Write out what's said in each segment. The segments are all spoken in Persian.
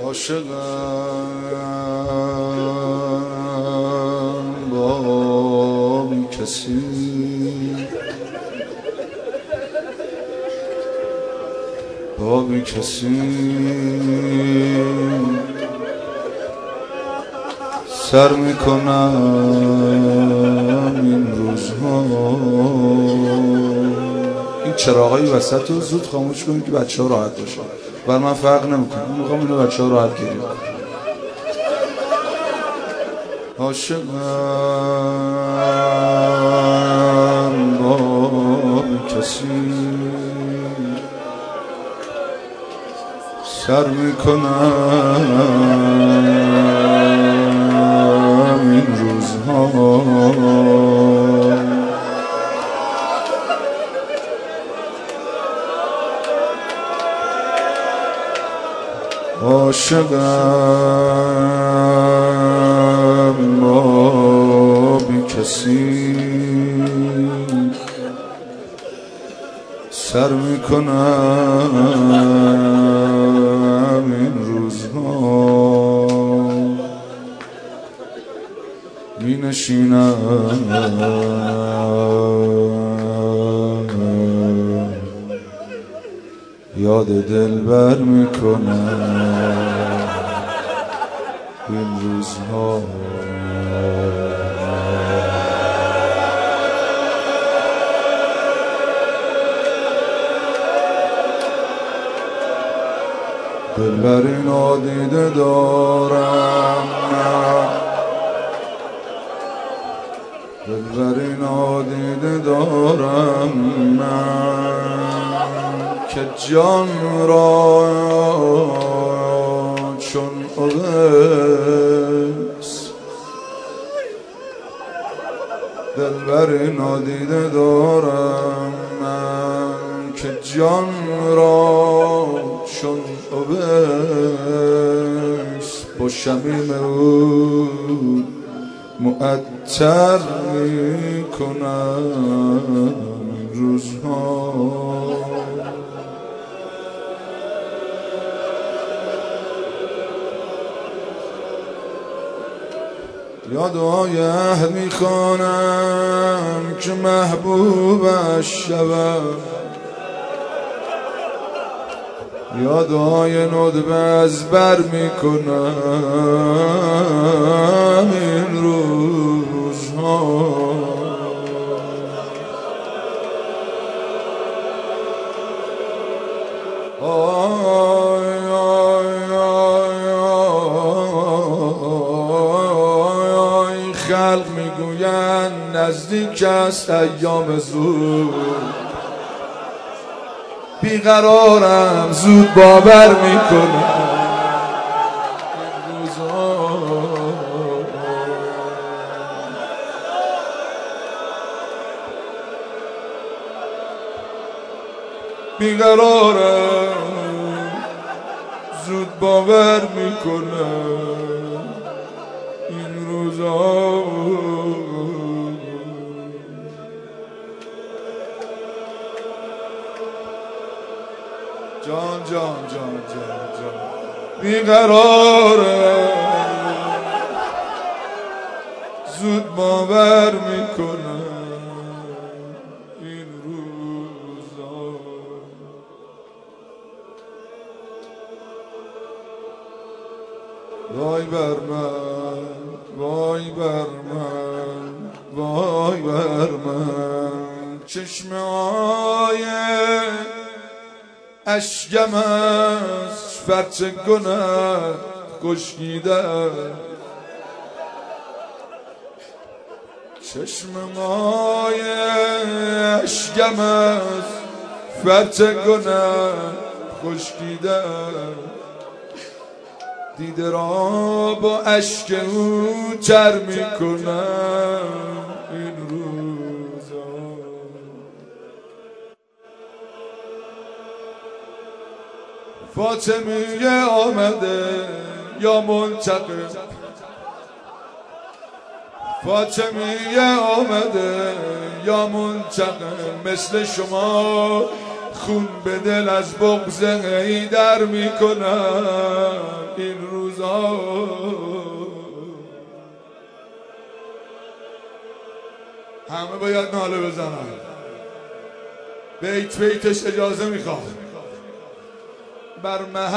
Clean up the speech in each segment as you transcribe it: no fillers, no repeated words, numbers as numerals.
عاشقم با بی کسی با بی کسی سر میکنم این روزها. این چراغای وسط رو زود خاموش کنید که بچه ها راحت باشن. بر من فرق نمیکنه، من میخوام اینو بچه ها راحت گیریم. عاشقم با کسی سر میکنم این روزها. عاشقم با بی کسی سر میکنم این روزها. می نشینم یاد دلبر میکنم این روزها. دلبری نادیده دارم من، دلبری نادیده دارم من که جان را چون اویس. دلبری نادیده دارم من که جان را چون اویس با شمیم او معطر میکنم روزها. یادهای عهد میخوانم که محبوبش شوم، یادهای ندبه از بر میکنم این روزها. خلق میگویند نزدیک است ایام زود، بیقرارم زود باور میکنم این روزها. بیقرارم زود باور میکنم این روزها. جان جان جان جان جان بیقرارم زود باور میکنم این روزا. وای بر من، وای بر من، وای بر من، چشمه های اشکم از فرچ گناه خشکیده، چشمای اشکم از فرچ گناه خشکیده، دیده را با اشک او چر میکنم این روزا. فاطمیه آمده یا منتقم، فاطمیه آمده یا منتقم، مثل شما خون به دل از بغض حیدر میکنم این روزا. همه باید ناله بزنن. بیت بیتش اجازه میخواد. بر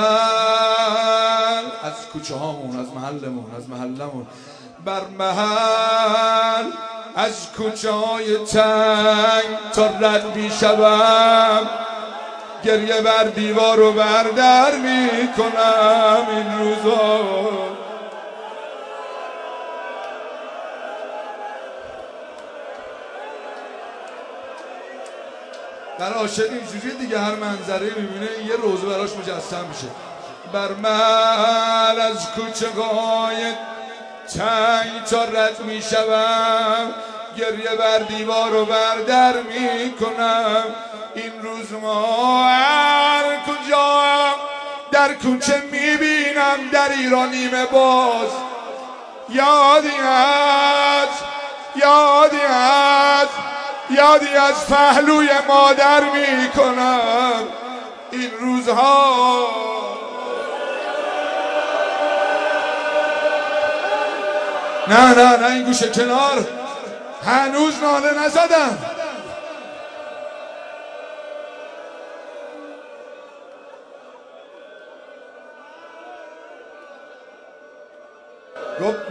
محل از کوچه هامون، از محلمون، از محلمون، بر محل از کوچه های تنگ تا رد میشوم، گریه بر دیوار و بر در میکنم این روزا. در عاشق اینجوری دیگه، هر منظره میبینه یه روزه براش مجسم میشه. بر محل از کوچه های تنگ تا رد میشوم، گریه بر دیوار و بر در میکنم این روز. ما هر کجا در کوچه میبینم در ایرانیم باز، یادی از پهلوی مادر میکنم این روزها. نه این گوشه کنار، هنوز ناله نزدم. گفت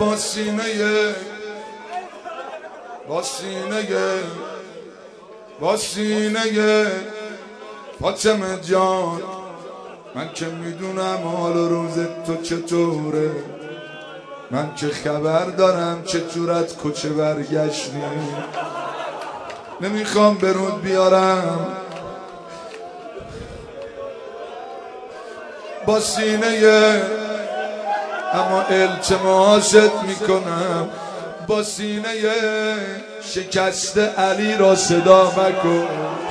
با سینه فاطمه جان، من که میدونم حال روز تو چطوره، من که خبر دارم چطورت کوچه برگشتی. نمیخوام برود بیارم، با سینه اما التماست میکنم، با سینه شکست علی را صدا مکن.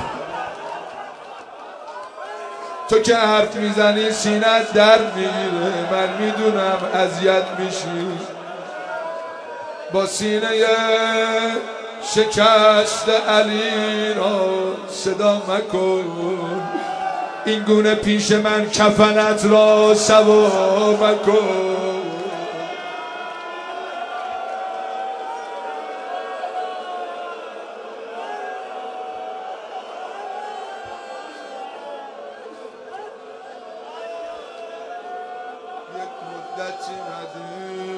تو که حرف میزنی سینه‌ات درد میگیره، من میدونم اذیت میشی. با سینه شکست علی را صدا مکن، این گونه پیش من کفنت را سوا مکن. یک مدتی ندیدم